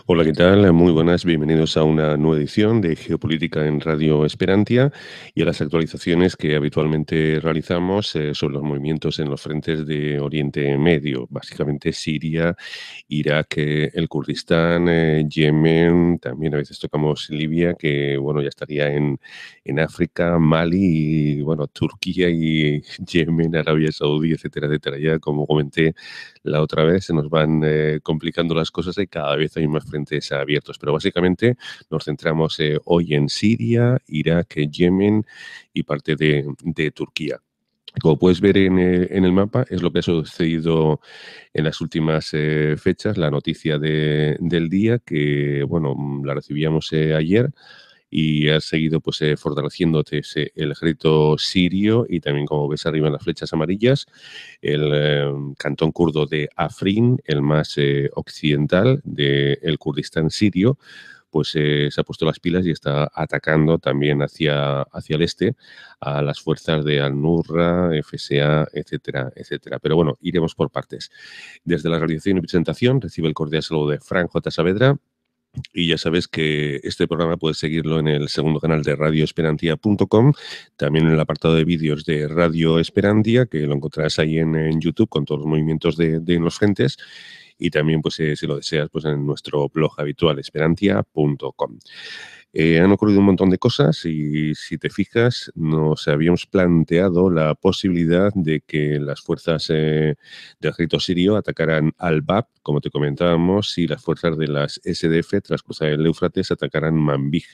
Hola, ¿qué tal? Muy buenas, bienvenidos a una nueva edición de Geopolítica en Radio Esperantia y a las actualizaciones que habitualmente realizamos sobre los movimientos en los frentes de Oriente Medio, básicamente Siria, Irak, el Kurdistán, Yemen, también a veces tocamos Libia, que bueno, ya estaría en África, Mali y bueno, Turquía y Yemen, Arabia Saudí, etcétera, etcétera. Ya como comenté la otra vez, se nos van complicando las cosas y cada vez hay más frentes abiertos. Pero básicamente nos centramos hoy en Siria, Irak, Yemen y parte de Turquía. Como puedes ver en el mapa, es lo que ha sucedido en las últimas fechas, la noticia del día, que bueno, la recibíamos ayer y ha seguido pues fortaleciéndose el ejército sirio y también, como ves arriba en las flechas amarillas, el cantón kurdo de Afrin, el más occidental del Kurdistán sirio, pues se ha puesto las pilas y está atacando también hacia el este a las fuerzas de Al-Nusra, FSA, etcétera, etcétera. Pero bueno, iremos por partes. Desde la realización y presentación recibe el cordial saludo de Fran J. Saavedra. Y ya sabes que este programa puedes seguirlo en el segundo canal de radioesperantia.com, también en el apartado de vídeos de Radio Esperantia, que lo encontrarás ahí en YouTube con todos los movimientos de los frentes, y también, pues, si lo deseas, pues en nuestro blog habitual, esperantia.com. Han ocurrido un montón de cosas y si te fijas, nos habíamos planteado la posibilidad de que las fuerzas del ejército sirio atacaran al-Bab, como te comentábamos, y las fuerzas de las SDF, tras cruzar el Éufrates, atacaran Manbij.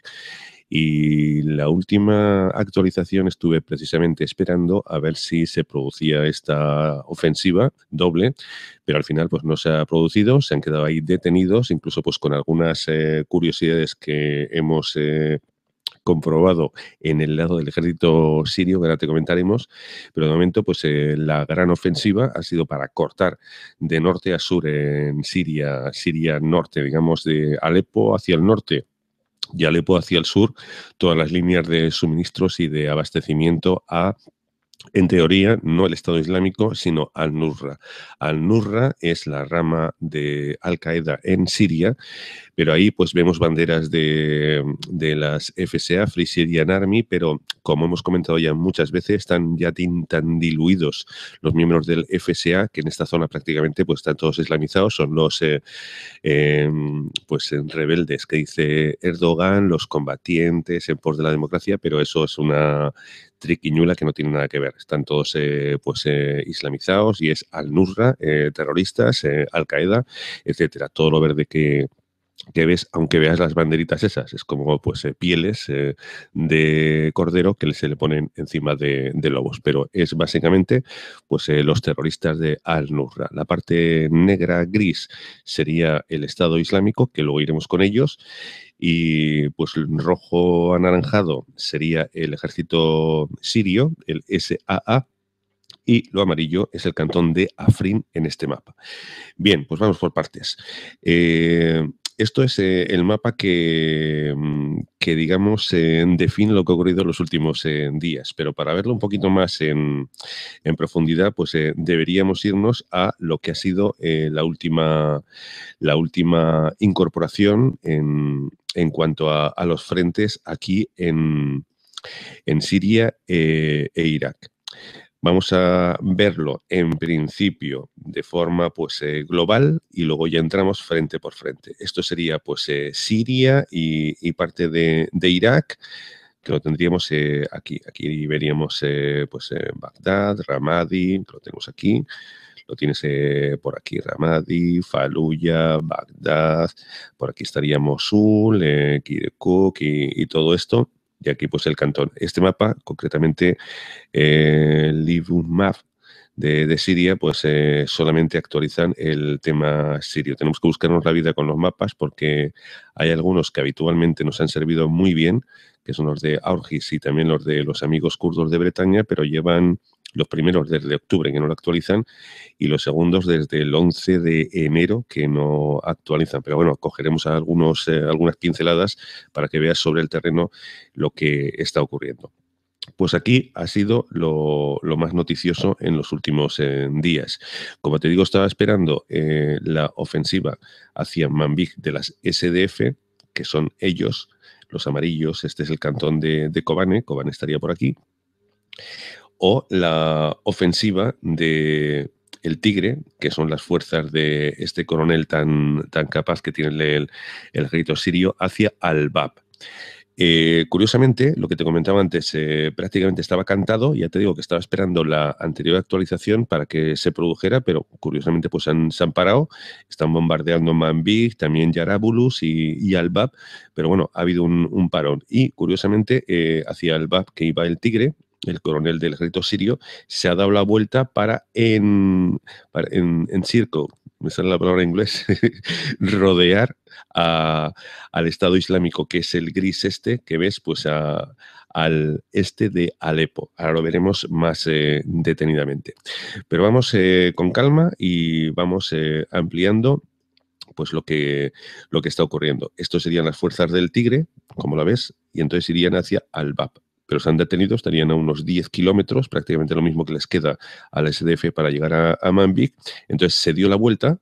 Y la última actualización estuve precisamente esperando a ver si se producía esta ofensiva doble, pero al final pues no se ha producido, se han quedado ahí detenidos, incluso pues con algunas curiosidades que hemos comprobado en el lado del ejército sirio, que ahora te comentaremos, pero de momento pues la gran ofensiva ha sido para cortar de norte a sur en Siria, Siria norte, digamos de Alepo hacia el norte y Alepo hacia el sur, todas las líneas de suministros y de abastecimiento a, en teoría, no el Estado Islámico, sino Al-Nusra. Al-Nusra es la rama de Al-Qaeda en Siria, pero ahí pues vemos banderas de las FSA, Free Syrian Army, pero como hemos comentado ya muchas veces, están ya tan diluidos los miembros del FSA, que en esta zona prácticamente pues están todos islamizados, son los pues rebeldes que dice Erdogan, los combatientes en pos de la democracia, pero eso es una triquiñuela que no tiene nada que ver. Están todos pues islamizados y es Al-Nusra, terroristas, Al-Qaeda, etcétera. Todo lo verde que ves, aunque veas las banderitas esas, es como pues pieles de cordero que se le ponen encima de lobos, pero es básicamente pues los terroristas de Al-Nusra. La parte negra gris sería el Estado Islámico, que luego iremos con ellos, y pues rojo anaranjado sería el ejército sirio, el SAA, y lo amarillo es el cantón de Afrin en este mapa. Bien, pues vamos por partes. Esto es el mapa que digamos, define lo que ha ocurrido en los últimos días, pero para verlo un poquito más en profundidad, pues deberíamos irnos a lo que ha sido la última incorporación en cuanto a los frentes aquí en Siria e Irak. Vamos a verlo en principio de forma pues global y luego ya entramos frente por frente. Esto sería pues Siria y parte de Irak, que lo tendríamos aquí. Aquí veríamos pues Bagdad, Ramadi, que lo tenemos aquí. Lo tienes por aquí, Ramadi, Fallujah, Bagdad. Por aquí estaría Mosul, Kirkuk y todo esto. Y aquí pues el cantón. Este mapa, concretamente el Living Map de Siria, pues solamente actualizan el tema sirio. Tenemos que buscarnos la vida con los mapas porque hay algunos que habitualmente nos han servido muy bien, que son los de Aurgis y también los de los amigos kurdos de Bretaña, pero llevan los primeros desde octubre que no lo actualizan y los segundos desde el 11 de enero que no actualizan. Pero bueno, cogeremos algunas pinceladas para que veas sobre el terreno lo que está ocurriendo. Pues aquí ha sido lo más noticioso en los últimos días. Como te digo, estaba esperando la ofensiva hacia Manbij de las SDF, que son ellos, los amarillos. Este es el cantón de Kobane. Kobane estaría por aquí. O la ofensiva de el Tigre, que son las fuerzas de este coronel tan capaz que tiene el ejército sirio, hacia Al-Bab. Curiosamente, lo que te comentaba antes, prácticamente estaba cantado. Ya te digo que estaba esperando la anterior actualización para que se produjera, pero curiosamente pues se han parado. Están bombardeando Manbij, también Yarabulus y Al-Bab, pero bueno, ha habido un parón. Y curiosamente, hacia Al-Bab, que iba el Tigre, el coronel del ejército sirio, se ha dado la vuelta para en circle, me sale la palabra en inglés, rodear al Estado Islámico, que es el gris este que ves pues al este de Alepo. Ahora lo veremos más detenidamente. Pero vamos con calma y vamos ampliando pues lo que está ocurriendo. Estos serían las fuerzas del Tigre, como la ves, y entonces irían hacia Al-Bab. Pero se han detenido, estarían a unos 10 kilómetros, prácticamente lo mismo que les queda a la SDF para llegar a Manbij. Entonces se dio la vuelta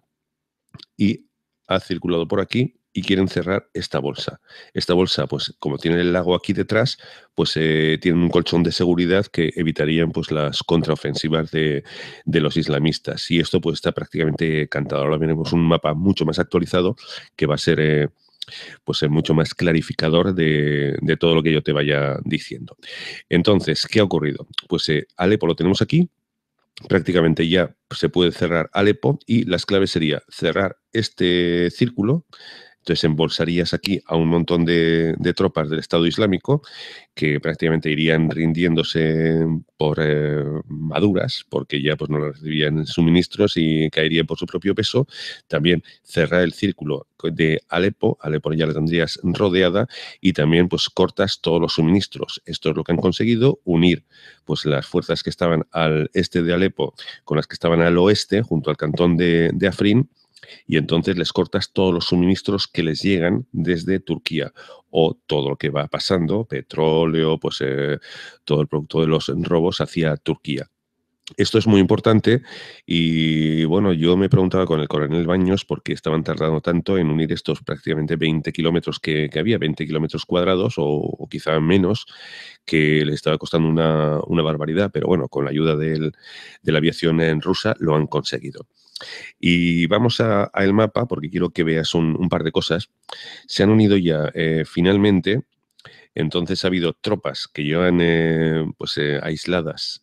y ha circulado por aquí y quieren cerrar esta bolsa. Esta bolsa, pues como tiene el lago aquí detrás, pues tienen un colchón de seguridad que evitarían pues las contraofensivas de los islamistas. Y esto pues está prácticamente cantado. Ahora veremos un mapa mucho más actualizado que va a ser pues mucho más clarificador de todo lo que yo te vaya diciendo. Entonces, ¿qué ha ocurrido? Pues Alepo lo tenemos aquí. Prácticamente ya se puede cerrar Alepo y las claves sería cerrar este círculo. Entonces embolsarías aquí a un montón de tropas del Estado Islámico que prácticamente irían rindiéndose por maduras, porque ya pues no recibían suministros y caerían por su propio peso. También cerrar el círculo de Alepo. Alepo ya la tendrías rodeada y también pues cortas todos los suministros. Esto es lo que han conseguido, unir pues las fuerzas que estaban al este de Alepo con las que estaban al oeste, junto al cantón de Afrin, y entonces les cortas todos los suministros que les llegan desde Turquía o todo lo que va pasando, petróleo, pues todo el producto de los robos hacia Turquía. Esto es muy importante y bueno, yo me preguntaba con el coronel Baños por qué estaban tardando tanto en unir estos prácticamente 20 kilómetros que había, 20 kilómetros cuadrados o quizá menos, que le estaba costando una barbaridad, pero bueno, con la ayuda de la aviación en rusa lo han conseguido. Y vamos a el mapa porque quiero que veas un par de cosas. Se han unido ya finalmente, entonces ha habido tropas que llevan pues, aisladas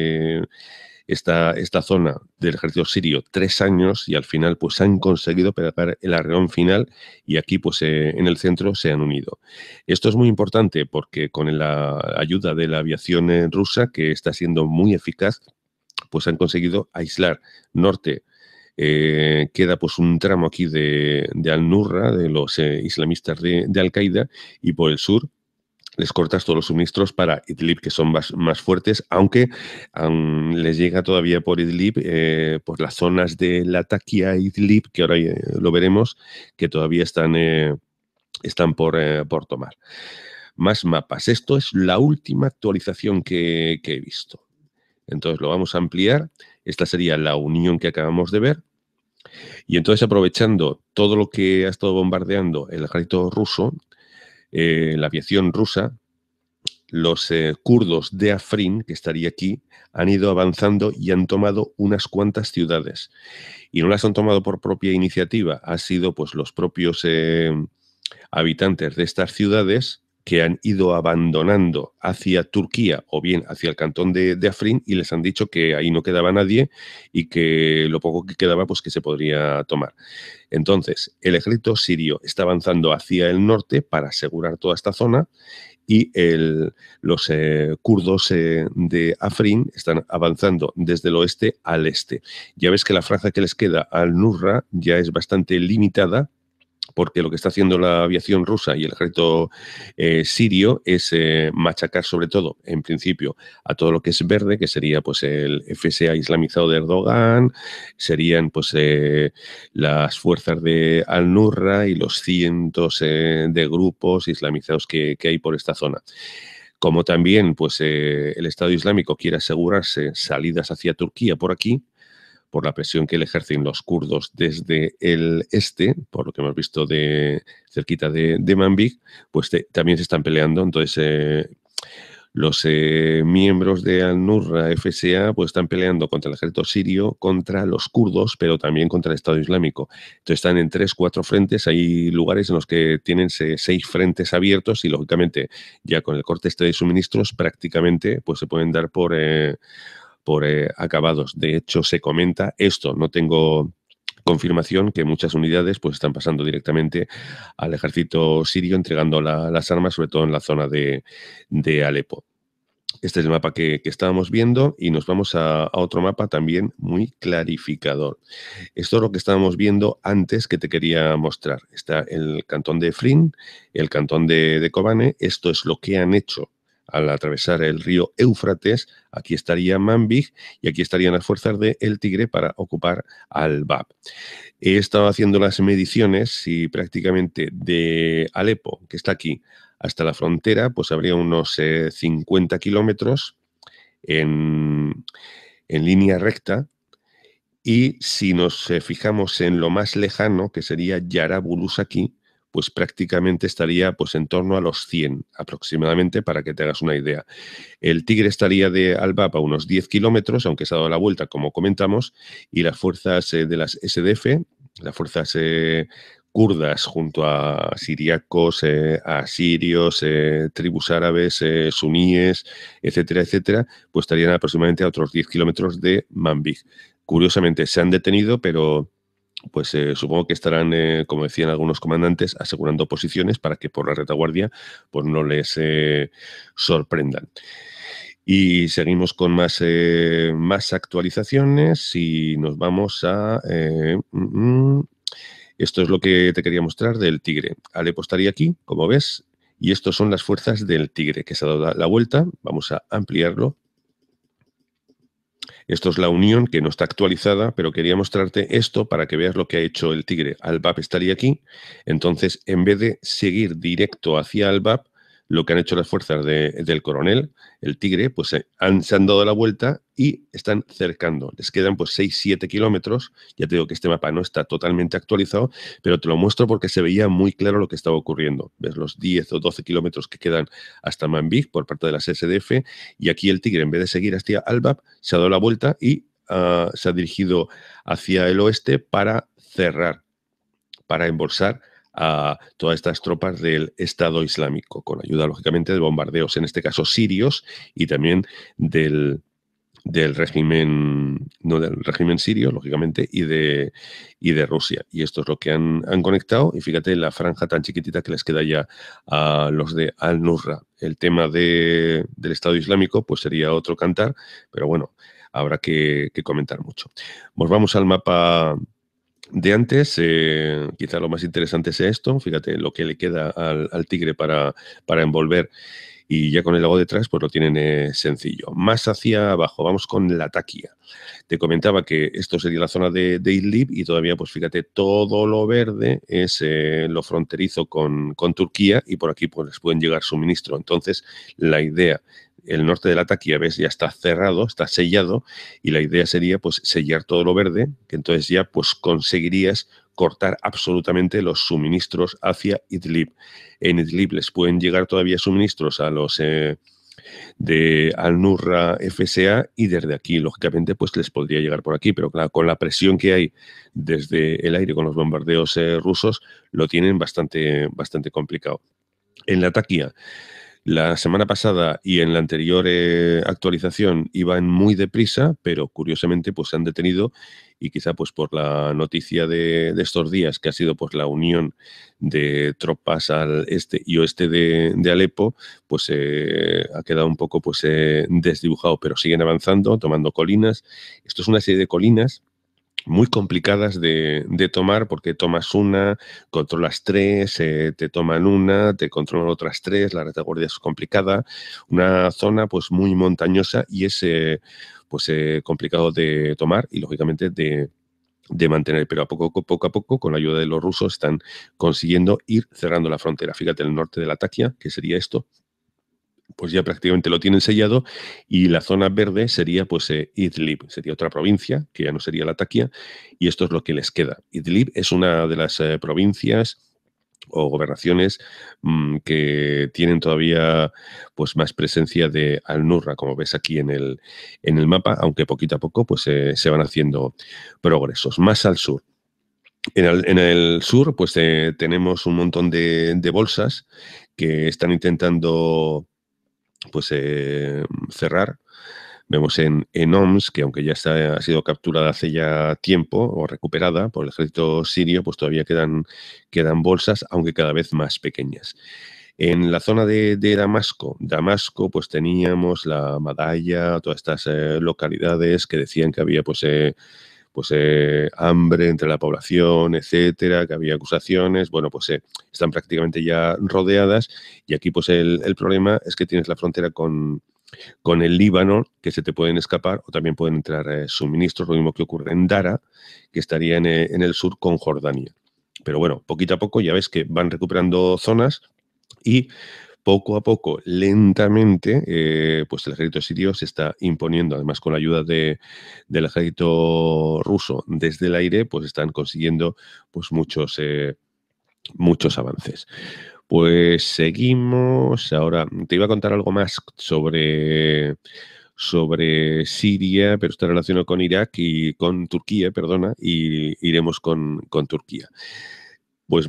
esta zona del ejército sirio 3 años y al final pues han conseguido pegar el arreón final y aquí pues en el centro se han unido. Esto es muy importante porque con la ayuda de la aviación rusa, que está siendo muy eficaz, pues han conseguido aislar norte. Queda pues un tramo aquí de Al-Nurra, de los islamistas de Al-Qaeda, y por el sur les cortas todos los suministros para Idlib, que son más fuertes, aunque les llega todavía por Idlib, por las zonas de Latakia e Idlib, que ahora lo veremos, que todavía están por tomar. Más mapas. Esto es la última actualización que he visto. Entonces lo vamos a ampliar. Esta sería la unión que acabamos de ver. Y entonces, aprovechando todo lo que ha estado bombardeando el ejército ruso, la aviación rusa, los kurdos de Afrin, que estaría aquí, han ido avanzando y han tomado unas cuantas ciudades. Y no las han tomado por propia iniciativa, ha sido pues los propios habitantes de estas ciudades que han ido abandonando hacia Turquía o bien hacia el cantón de Afrin y les han dicho que ahí no quedaba nadie y que lo poco que quedaba pues que se podría tomar. Entonces, el ejército sirio está avanzando hacia el norte para asegurar toda esta zona y los kurdos de Afrin están avanzando desde el oeste al este. Ya ves que la franja que les queda al Nurra ya es bastante limitada, porque lo que está haciendo la aviación rusa y el ejército sirio es machacar sobre todo, en principio, a todo lo que es verde, que sería pues el FSA islamizado de Erdogan, serían pues las fuerzas de Al-Nurra y los cientos de grupos islamizados que hay por esta zona. Como también pues, el Estado Islámico quiere asegurarse salidas hacia Turquía por aquí, por la presión que le ejercen los kurdos desde el este, por lo que hemos visto cerquita de Manbij, pues también se están peleando. Entonces, los miembros de Al-Nusra FSA pues, están peleando contra el ejército sirio, contra los kurdos, pero también contra el Estado Islámico. Entonces están en 3, 4 frentes. Hay lugares en los que tienen 6 frentes abiertos y, lógicamente, ya con el corte de suministros, prácticamente pues, se pueden dar por acabados. De hecho, se comenta esto, no tengo confirmación, que muchas unidades pues están pasando directamente al ejército sirio, entregando las armas, sobre todo en la zona de Alepo. Este es el mapa que estábamos viendo y nos vamos a otro mapa también muy clarificador. Esto es lo que estábamos viendo antes que te quería mostrar. Está el cantón de Efrin, el cantón de Kobane. Esto es lo que han hecho al atravesar el río Éufrates. Aquí estaría Manbij y aquí estarían las fuerzas del Tigre para ocupar Al-Bab. He estado haciendo las mediciones y prácticamente de Alepo, que está aquí, hasta la frontera, pues habría unos 50 kilómetros en línea recta. Y si nos fijamos en lo más lejano, que sería Yarabulus aquí, pues prácticamente estaría pues en torno a los 100 aproximadamente, para que te hagas una idea. El Tigre estaría de Al-Bab a unos 10 kilómetros, aunque se ha dado la vuelta, como comentamos, y las fuerzas de las SDF, las fuerzas kurdas, junto a siríacos, asirios, tribus árabes, suníes, etcétera, etcétera, pues estarían aproximadamente a otros 10 kilómetros de Manbij. Curiosamente, se han detenido, pero pues supongo que estarán, como decían algunos comandantes, asegurando posiciones para que por la retaguardia pues no les sorprendan. Y seguimos con más actualizaciones y nos vamos a... esto es lo que te quería mostrar del Tigre. Alepo estaría aquí, como ves, y estos son las fuerzas del Tigre, que se ha dado la vuelta. Vamos a ampliarlo. Esto es la unión, que no está actualizada, pero quería mostrarte esto para que veas lo que ha hecho el Tigre. Al-Bab estaría aquí. Entonces, en vez de seguir directo hacia Al-Bab, lo que han hecho las fuerzas del coronel, el Tigre, pues se han dado la vuelta y están cercando. Les quedan pues 6-7 kilómetros. Ya te digo que este mapa no está totalmente actualizado, pero te lo muestro porque se veía muy claro lo que estaba ocurriendo. Ves los 10 o 12 kilómetros que quedan hasta Manbij por parte de las SDF, y aquí el Tigre, en vez de seguir hacia Al-Bab, se ha dado la vuelta y se ha dirigido hacia el oeste para cerrar, para embolsar a todas estas tropas del Estado Islámico, con ayuda, lógicamente, de bombardeos, en este caso sirios, y también del régimen, no del régimen sirio, lógicamente, y de Rusia. Y esto es lo que han conectado. Y fíjate la franja tan chiquitita que les queda ya a los de Al-Nusra. El tema del Estado Islámico pues sería otro cantar, pero bueno, habrá que comentar mucho. Pues vamos al mapa de antes. Quizá lo más interesante sea esto. Fíjate lo que le queda al Tigre para envolver, y ya con el lago detrás pues lo tienen sencillo. Más hacia abajo, vamos con Latakia. Te comentaba que esto sería la zona de Idlib, y todavía pues fíjate, todo lo verde es lo fronterizo con Turquía, y por aquí pues les pueden llegar suministro. Entonces la idea, el norte de Latakia, ves, ya está cerrado, está sellado, y la idea sería pues sellar todo lo verde, que entonces ya pues conseguirías cortar absolutamente los suministros hacia Idlib. En Idlib les pueden llegar todavía suministros a los de Al-Nusra FSA, y desde aquí, lógicamente, pues les podría llegar por aquí, pero claro, con la presión que hay desde el aire con los bombardeos rusos, lo tienen bastante complicado. En Latakia, la semana pasada y en la anterior actualización iban muy deprisa, pero curiosamente pues se han detenido, y quizá pues por la noticia de estos días, que ha sido pues la unión de tropas al este y oeste de Alepo, pues ha quedado un poco pues desdibujado, pero siguen avanzando, tomando colinas. Esto es una serie de colinas muy complicadas de tomar, porque tomas una, controlas tres, te toman una, te controlan otras tres, la retaguardia es complicada, una zona pues muy montañosa, y es complicado de tomar y lógicamente de mantener, pero poco a poco, con la ayuda de los rusos, están consiguiendo ir cerrando la frontera. Fíjate, el norte de Latakia, que sería esto, pues ya prácticamente lo tienen sellado, y la zona verde sería pues Idlib, sería otra provincia, que ya no sería Latakia, y esto es lo que les queda. Idlib es una de las provincias o gobernaciones que tienen todavía pues más presencia de Al-Nusra, como ves aquí en el mapa, aunque poquito a poco pues se van haciendo progresos. Más al sur. En el sur, pues tenemos un montón de bolsas que están intentando pues cerrar. Vemos en Homs que aunque ya ha sido capturada hace ya tiempo o recuperada por el ejército sirio, pues todavía quedan bolsas, aunque cada vez más pequeñas. En la zona de Damasco, pues teníamos la Madaya, todas estas localidades que decían que había hambre entre la población, etcétera, que había acusaciones. Bueno, pues están prácticamente ya rodeadas, y aquí pues el problema es que tienes la frontera con el Líbano, que se te pueden escapar, o también pueden entrar suministros, lo mismo que ocurre en Dara, que estaría en el sur con Jordania. Pero bueno, poquito a poco ya ves que van recuperando zonas, y poco a poco, lentamente, pues el ejército sirio se está imponiendo, además con la ayuda del ejército ruso desde el aire, pues están consiguiendo pues muchos avances. Pues seguimos. Ahora te iba a contar algo más sobre Siria, pero está relacionado con Irak y con Turquía, perdona, y iremos con Turquía. Pues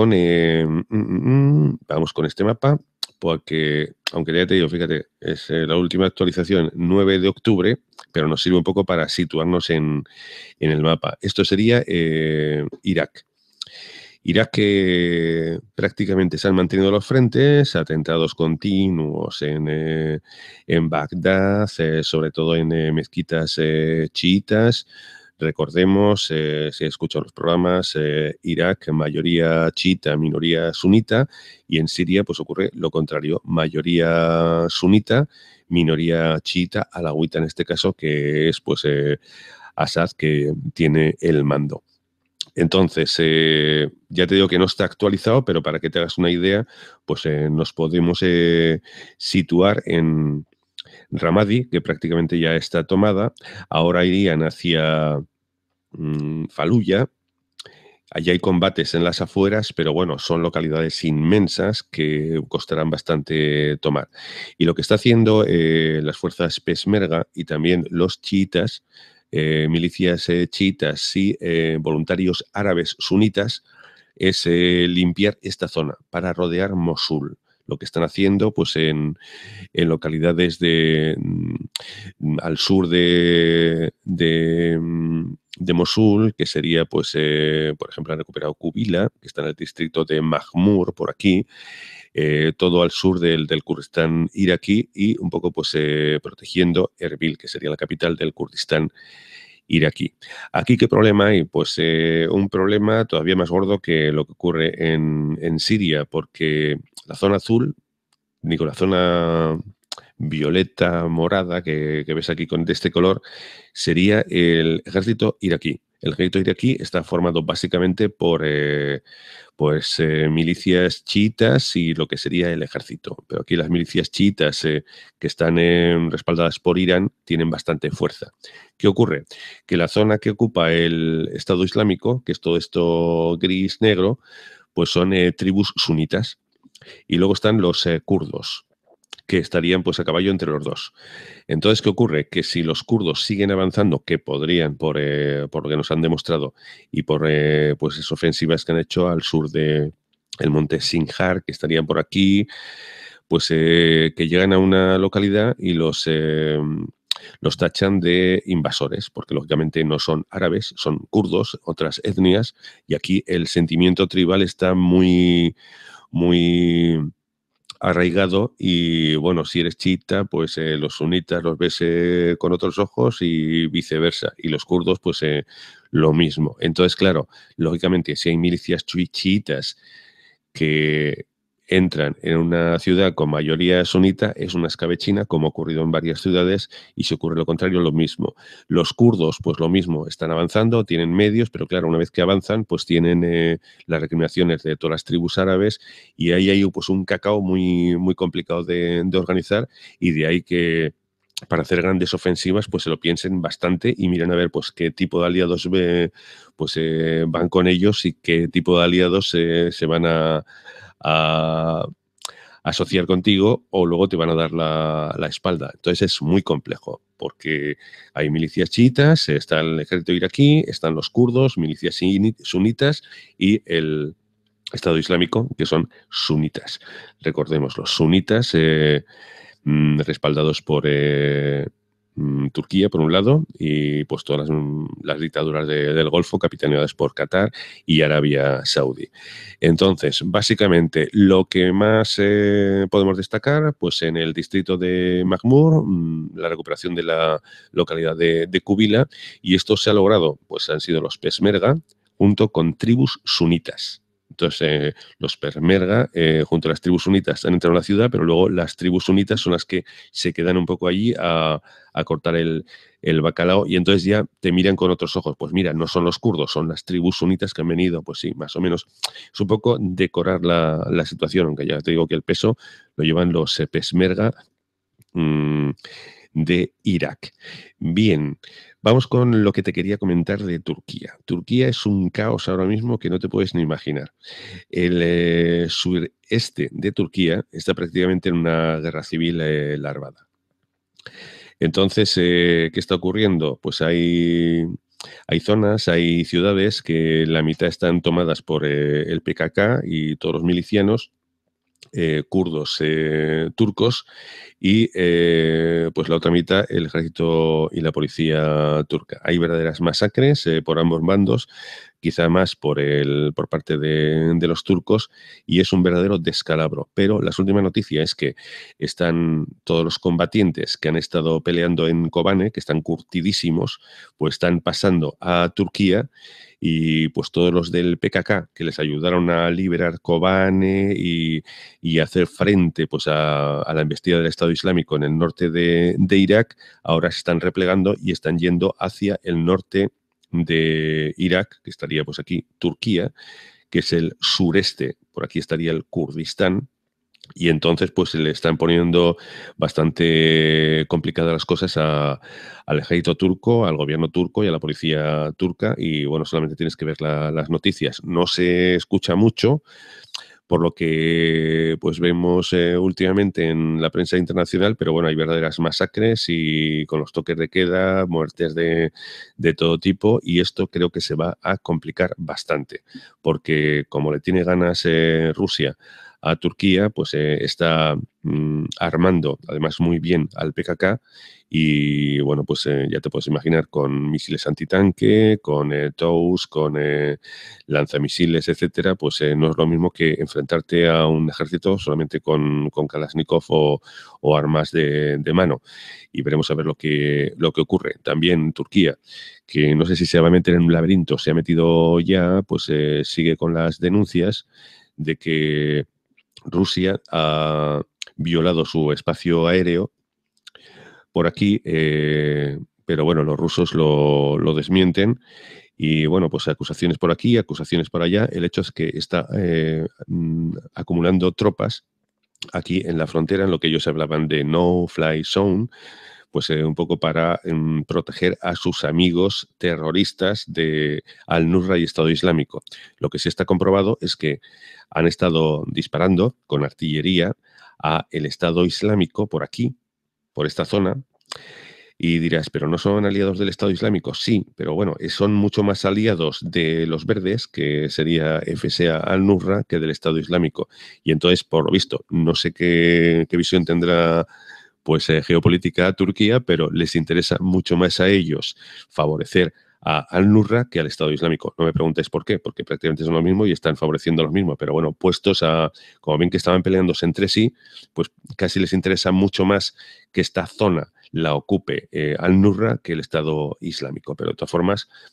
vamos con este mapa, porque, aunque ya te digo, fíjate, es la última actualización, 9 de octubre, pero nos sirve un poco para situarnos en el mapa. Esto sería Irak. Irak, que prácticamente se han mantenido los frentes, atentados continuos en Bagdad, sobre todo en mezquitas chiitas. Recordemos, si escuchan los programas, Irak, mayoría chiita, minoría sunita, y en Siria pues ocurre lo contrario, mayoría sunita, minoría chiita, alawita en este caso, que es pues Assad, que tiene el mando. Entonces, ya te digo que no está actualizado, pero para que te hagas una idea, pues nos podemos situar en Ramadi, que prácticamente ya está tomada. Ahora irían hacia Faluya. Allí hay combates en las afueras, pero bueno, son localidades inmensas que costarán bastante tomar. Y lo que está haciendo las fuerzas Peshmerga y también los chiitas, milicias chiitas y voluntarios árabes sunitas, es limpiar esta zona para rodear Mosul. Lo que están haciendo pues en localidades al sur de Mosul, que sería, pues, por ejemplo, han recuperado Kubila, que está en el distrito de Mahmur, por aquí, todo al sur del Kurdistán iraquí, y un poco pues protegiendo Erbil, que sería la capital del Kurdistán iraquí. ¿Aquí qué problema hay? Pues un problema todavía más gordo que lo que ocurre en Siria, porque la zona azul, digo, la zona violeta, morada, que ves aquí de este color, sería el ejército iraquí. El ejército iraquí está formado básicamente por milicias chiitas y lo que sería el ejército. Pero aquí las milicias chiitas que están respaldadas por Irán tienen bastante fuerza. ¿Qué ocurre? Que la zona que ocupa el Estado Islámico, que es todo esto gris-negro, pues son tribus sunitas. Y luego están los kurdos, que estarían pues a caballo entre los dos. Entonces, ¿qué ocurre? Que si los kurdos siguen avanzando, que podrían por lo que nos han demostrado, y por pues esas ofensivas que han hecho al sur de el monte Sinjar, que estarían por aquí, pues que llegan a una localidad y los tachan de invasores, porque lógicamente no son árabes, son kurdos, otras etnias, y aquí el sentimiento tribal está muy, muy arraigado, y bueno, si eres chiita, pues los sunitas los ves con otros ojos y viceversa, y los kurdos pues lo mismo. Entonces, claro, lógicamente si hay milicias chiitas que entran en una ciudad con mayoría sunita, es una escabechina, como ha ocurrido en varias ciudades, y si ocurre lo contrario, lo mismo. Los kurdos, pues lo mismo, están avanzando, tienen medios, pero claro, una vez que avanzan, pues tienen las recriminaciones de todas las tribus árabes, y ahí hay pues un cacao muy, muy complicado de organizar, y de ahí que para hacer grandes ofensivas, pues se lo piensen bastante y miren a ver pues qué tipo de aliados van con ellos y qué tipo de aliados se van a asociar contigo o luego te van a dar la espalda. Entonces es muy complejo porque hay milicias chiitas, está el ejército iraquí, están los kurdos, milicias sunitas y el Estado Islámico, que son sunitas. Recordemos, los sunitas respaldados por Turquía, por un lado, y pues todas las dictaduras del Golfo capitaneadas por Qatar y Arabia Saudí. Entonces, básicamente, lo que más podemos destacar, pues en el distrito de Mahmur, la recuperación de la localidad de Kubila, y esto se ha logrado, pues han sido los Peshmerga, junto con tribus sunitas. Entonces, los Peshmerga, junto a las tribus sunitas, han entrado a la ciudad, pero luego las tribus sunitas son las que se quedan un poco allí a cortar el bacalao y entonces ya te miran con otros ojos. Pues mira, no son los kurdos, son las tribus sunitas que han venido, pues sí, más o menos. Es un poco decorar la situación, aunque ya te digo que el peso lo llevan los Peshmerga de Irak. Bien, vamos con lo que te quería comentar de Turquía. Turquía es un caos ahora mismo que no te puedes ni imaginar. El sureste de Turquía está prácticamente en una guerra civil larvada. Entonces, ¿qué está ocurriendo? Pues hay zonas, hay ciudades que la mitad están tomadas por el PKK y todos los milicianos kurdos turcos y pues la otra mitad el ejército y la policía turca. Hay verdaderas masacres por ambos bandos, quizá más por parte de los turcos y es un verdadero descalabro. Pero la última noticia es que están todos los combatientes que han estado peleando en Kobane, que están curtidísimos, pues están pasando a Turquía y pues todos los del PKK que les ayudaron a liberar Kobane y hacer frente pues a la embestida del Estado Islámico en el norte de Irak, ahora se están replegando y están yendo hacia el norte de Irak, que estaría pues aquí Turquía, que es el sureste, por aquí estaría el Kurdistán, y entonces pues se le están poniendo bastante complicadas las cosas al ejército turco, al gobierno turco y a la policía turca, y bueno, solamente tienes que ver las noticias. No se escucha mucho, por lo que pues vemos últimamente en la prensa internacional, pero bueno, hay verdaderas masacres y con los toques de queda, muertes de todo tipo, y esto creo que se va a complicar bastante, porque como le tiene ganas Rusia a Turquía, pues está armando además muy bien al PKK y bueno, pues ya te puedes imaginar con misiles antitanque, con TOWs, con lanzamisiles, etcétera, pues no es lo mismo que enfrentarte a un ejército solamente con Kalashnikov o armas de mano. Y veremos a ver lo que ocurre. También Turquía, que no sé si se va a meter en un laberinto, se ha metido ya, pues sigue con las denuncias de que Rusia ha violado su espacio aéreo por aquí, pero bueno, los rusos lo desmienten y bueno, pues acusaciones por aquí, acusaciones por allá. El hecho es que está acumulando tropas aquí en la frontera, en lo que ellos hablaban de no-fly zone, pues un poco para proteger a sus amigos terroristas de Al-Nusra y Estado Islámico. Lo que sí está comprobado es que han estado disparando con artillería a el Estado Islámico por aquí, por esta zona, y dirás, ¿pero no son aliados del Estado Islámico? Sí, pero bueno, son mucho más aliados de los verdes, que sería FSA al-Nusra, que del Estado Islámico. Y entonces, por lo visto, no sé qué visión tendrá pues geopolítica a Turquía, pero les interesa mucho más a ellos favorecer a al-Nusra que al Estado Islámico. No me preguntéis por qué, porque prácticamente son lo mismo y están favoreciendo lo mismo. Pero bueno, puestos a, como ven que estaban peleándose entre sí, pues casi les interesa mucho más que esta zona la ocupe al-Nusra que el Estado Islámico. Pero de todas formas,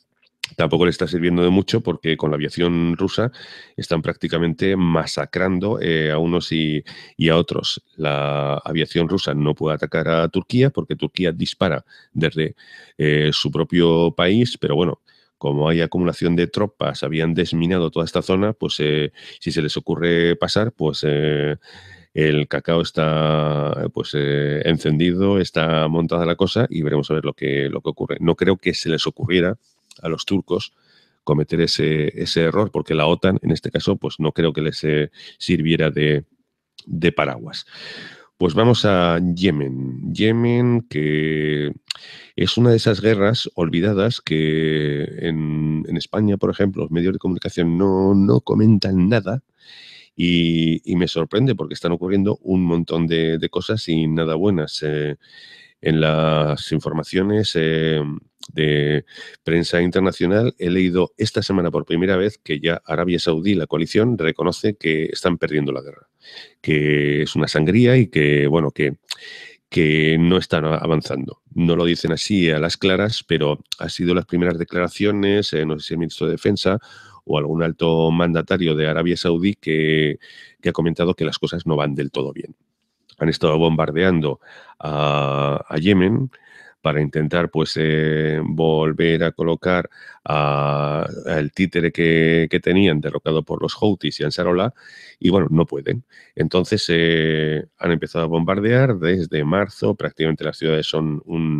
tampoco le está sirviendo de mucho porque con la aviación rusa están prácticamente masacrando a unos y a otros. La aviación rusa no puede atacar a Turquía porque Turquía dispara desde su propio país, pero bueno, como hay acumulación de tropas, habían desminado toda esta zona, pues si se les ocurre pasar, pues el cacao está pues encendido, está montada la cosa y veremos a ver lo que ocurre. No creo que se les ocurriera a los turcos cometer ese error, porque la OTAN, en este caso, pues no creo que les sirviera de paraguas. Pues vamos a Yemen. Yemen, que es una de esas guerras olvidadas que en España, por ejemplo, los medios de comunicación no comentan nada y me sorprende porque están ocurriendo un montón de cosas y nada buenas. En las informaciones de prensa internacional he leído esta semana por primera vez que ya Arabia Saudí, la coalición, reconoce que están perdiendo la guerra, que es una sangría y que, bueno, que no están avanzando. No lo dicen así a las claras, pero han sido las primeras declaraciones, no sé si el ministro de Defensa o algún alto mandatario de Arabia Saudí que ha comentado que las cosas no van del todo bien. Han estado bombardeando a Yemen para intentar pues volver a colocar al títere que tenían derrocado por los Houthis y Ansarollah y bueno, no pueden. Entonces han empezado a bombardear desde marzo, prácticamente las ciudades son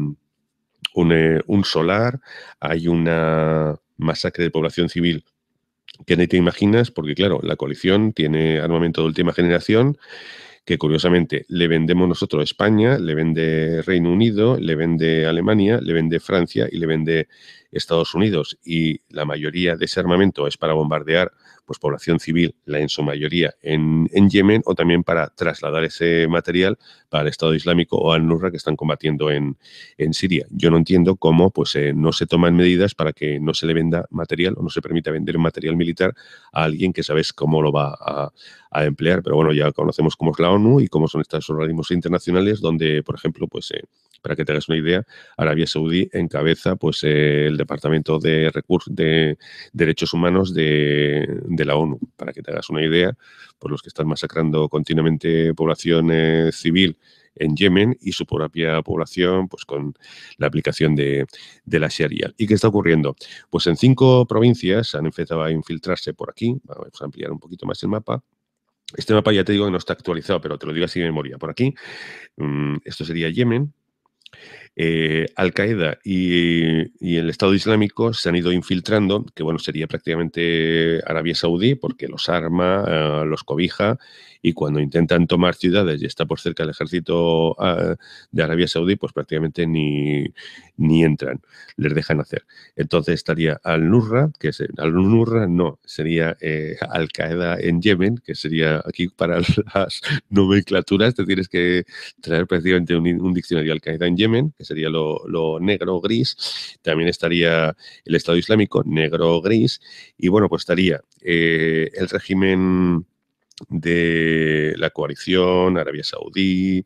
un solar, hay una masacre de población civil que ni te imaginas, porque claro, la coalición tiene armamento de última generación, que curiosamente le vendemos nosotros a España, le vende Reino Unido, le vende Alemania, le vende Francia y le vende Estados Unidos. Y la mayoría de ese armamento es para bombardear pues, población civil, la en su mayoría en Yemen, o también para trasladar ese material para el Estado Islámico o al Nusra que están combatiendo en Siria. Yo no entiendo cómo pues, no se toman medidas para que no se le venda material o no se permita vender material militar a alguien que sabes cómo lo va a emplear, pero bueno, ya conocemos cómo es la ONU y cómo son estos organismos internacionales donde, por ejemplo, pues para que te hagas una idea, Arabia Saudí encabeza pues el Departamento de Recursos de Derechos Humanos de la ONU, para que te hagas una idea, por los que están masacrando continuamente población civil en Yemen y su propia población pues con la aplicación de la Sharia. ¿Y qué está ocurriendo? Pues en 5 provincias han empezado a infiltrarse por aquí, vamos a ampliar un poquito más el mapa. Este mapa ya te digo que no está actualizado, pero te lo digo así de memoria. Por aquí, esto sería Yemen. Al-Qaeda y el Estado Islámico se han ido infiltrando, que bueno, sería prácticamente Arabia Saudí, porque los arma, los cobija, y cuando intentan tomar ciudades y está por cerca el ejército de Arabia Saudí, pues prácticamente ni entran, les dejan hacer. Entonces estaría Al-Nusra, que es Al-Nusra, no, sería Al-Qaeda en Yemen, que sería aquí para las nomenclaturas, te tienes que traer prácticamente un diccionario Al-Qaeda en Yemen, que sería lo negro gris. También estaría el Estado Islámico, negro gris. Y bueno, pues estaría el régimen de la coalición, Arabia Saudí,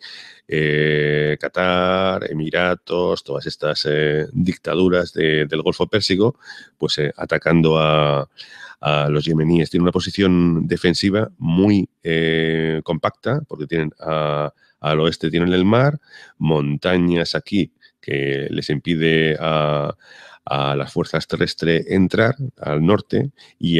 Qatar, Emiratos, todas estas dictaduras del Golfo Pérsico, pues atacando a los yemeníes. Tienen una posición defensiva muy compacta, porque tienen al oeste tienen el mar, montañas aquí que les impide a las fuerzas terrestres entrar, al norte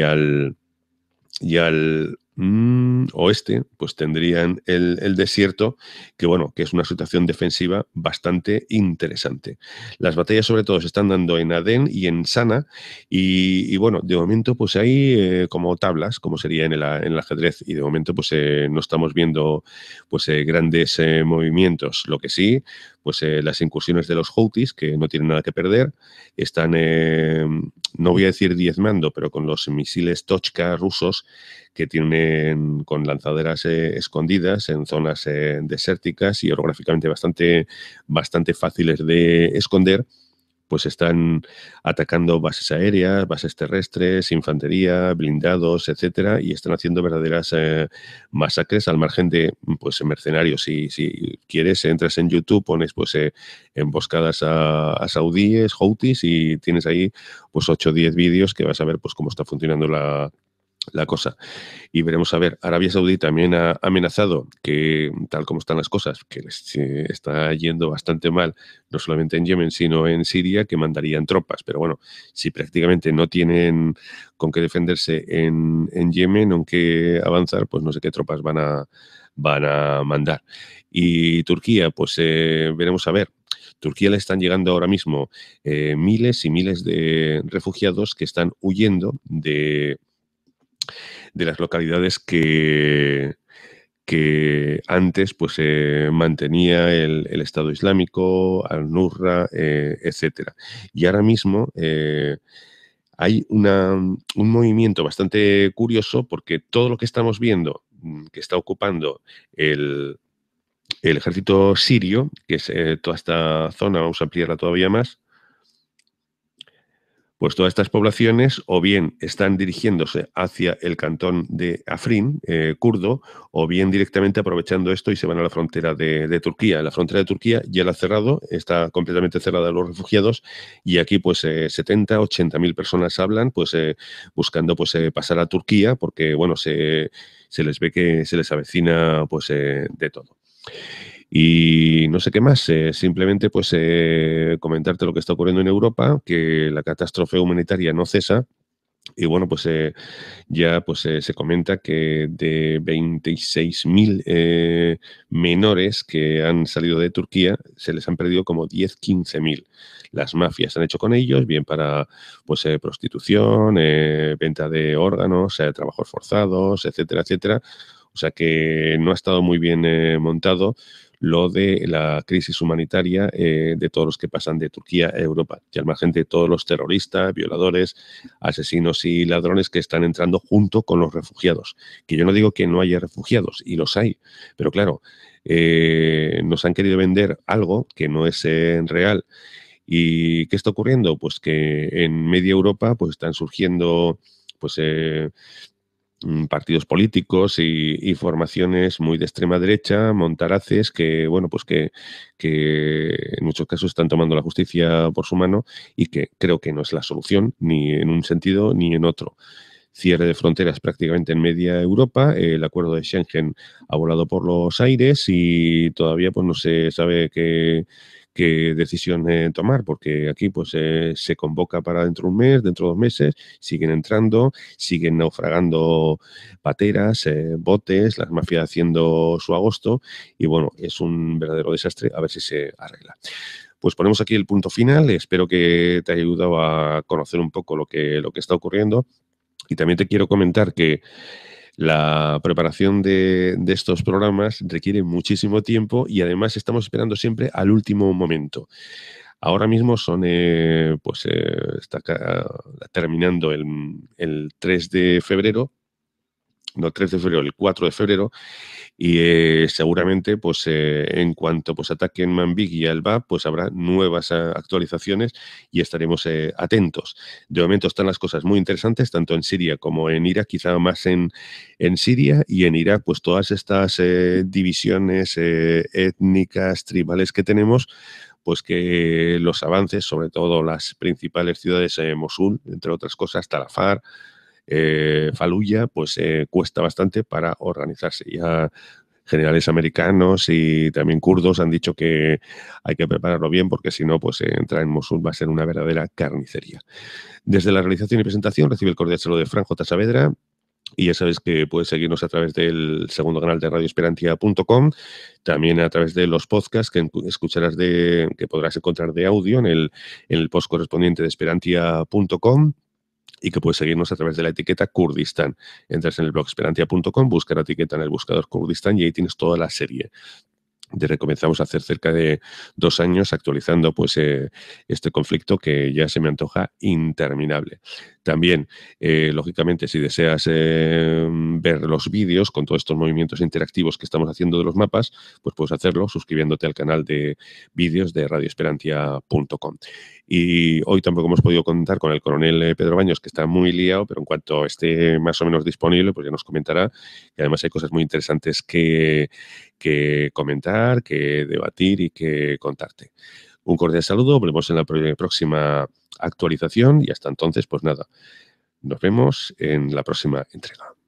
y al oeste, pues tendrían el desierto, que bueno, que es una situación defensiva bastante interesante. Las batallas sobre todo se están dando en Adén y en Sana, y bueno, de momento pues hay como tablas, como sería en el ajedrez, y de momento pues no estamos viendo pues grandes movimientos. Lo que sí, pues las incursiones de los Houthis, que no tienen nada que perder, están, no voy a decir diezmando, pero con los misiles Tochka rusos, que tienen con lanzaderas escondidas en zonas desérticas y orográficamente bastante fáciles de esconder, pues están atacando bases aéreas, bases terrestres, infantería, blindados, etcétera, y están haciendo verdaderas masacres al margen de pues mercenarios. Si quieres, entras en YouTube, pones pues emboscadas a saudíes, houthis, y tienes ahí pues 8 o 10 vídeos que vas a ver pues cómo está funcionando la cosa. Y veremos a ver. Arabia Saudí también ha amenazado que, tal como están las cosas, que les está yendo bastante mal, no solamente en Yemen, sino en Siria, que mandarían tropas. Pero bueno, si prácticamente no tienen con qué defenderse en Yemen, aunque avanzar, pues no sé qué tropas van a mandar. Y Turquía, pues veremos a ver. Turquía le están llegando ahora mismo miles y miles de refugiados que están huyendo de las localidades que antes pues mantenía el Estado Islámico, Al-Nusra, etcétera. Y ahora mismo hay un movimiento bastante curioso, porque todo lo que estamos viendo que está ocupando el ejército sirio, que es toda esta zona, vamos a ampliarla todavía más, pues todas estas poblaciones o bien están dirigiéndose hacia el cantón de Afrin, kurdo, o bien directamente aprovechando esto y se van a la frontera de Turquía. La frontera de Turquía ya la ha cerrado, está completamente cerrada a los refugiados, y aquí pues 70, 80.000 personas hablan, pues buscando pues pasar a Turquía, porque bueno, se les ve que se les avecina pues de todo. Y no sé qué más, simplemente pues comentarte lo que está ocurriendo en Europa, que la catástrofe humanitaria no cesa. Y bueno, pues ya pues se comenta que de 26.000 menores que han salido de Turquía, se les han perdido como 10, 15.000. Las mafias han hecho con ellos, bien para pues prostitución, venta de órganos, trabajos forzados, etcétera, etcétera. O sea que no ha estado muy bien montado lo de la crisis humanitaria de todos los que pasan de Turquía a Europa, y al margen de todos los terroristas, violadores, asesinos y ladrones que están entrando junto con los refugiados. Que yo no digo que no haya refugiados, y los hay, pero claro, nos han querido vender algo que no es real. ¿Y qué está ocurriendo? Pues que en media Europa pues están surgiendo pues partidos políticos y formaciones muy de extrema derecha, montaraces, que bueno, pues que en muchos casos están tomando la justicia por su mano, y que creo que no es la solución, ni en un sentido ni en otro. Cierre de fronteras prácticamente en media Europa, el acuerdo de Schengen ha volado por los aires, y todavía pues no se sabe qué decisión tomar, porque aquí pues se convoca para dentro de un mes, dentro de 2 meses, siguen entrando, siguen naufragando pateras, botes, las mafias haciendo su agosto, y bueno, es un verdadero desastre, a ver si se arregla. Pues ponemos aquí el punto final. Espero que te haya ayudado a conocer un poco lo que está ocurriendo. Y también te quiero comentar que la preparación de estos programas requiere muchísimo tiempo, y además estamos esperando siempre al último momento. Ahora mismo son, pues está terminando el 3 de febrero, no el 3 de febrero, el 4 de febrero, y seguramente pues en cuanto pues ataquen Manbij y Al-Bab, pues habrá nuevas actualizaciones, y estaremos atentos. De momento están las cosas muy interesantes, tanto en Siria como en Irak, quizá más en Siria, y en Irak pues todas estas divisiones étnicas, tribales que tenemos, pues que los avances, sobre todo las principales ciudades, Mosul, entre otras cosas, Talafar, Faluya, pues cuesta bastante para organizarse. Ya generales americanos y también kurdos han dicho que hay que prepararlo bien, porque si no, pues entrar en Mosul va a ser una verdadera carnicería. Desde la realización y presentación recibe el cordial saludo de Fran J. Saavedra. Y ya sabes que puedes seguirnos a través del segundo canal de radioesperantia.com, también a través de los podcasts que escucharás que podrás encontrar de audio en el post correspondiente de esperantia.com, y que puedes seguirnos a través de la etiqueta Kurdistán. Entras en el blog esperantia.com, busca la etiqueta en el buscador Kurdistán, y ahí tienes toda la serie. Desde comenzamos a hacer cerca de 2 años actualizando pues este conflicto, que ya se me antoja interminable. También, lógicamente, si deseas ver los vídeos con todos estos movimientos interactivos que estamos haciendo de los mapas, pues puedes hacerlo suscribiéndote al canal de vídeos de radioesperantia.com. Y hoy tampoco hemos podido contar con el coronel Pedro Baños, que está muy liado, pero en cuanto esté más o menos disponible, pues ya nos comentará. Y además hay cosas muy interesantes que comentar, que debatir y que contarte. Un cordial saludo, volvemos en la próxima actualización y hasta entonces, pues nada, nos vemos en la próxima entrega.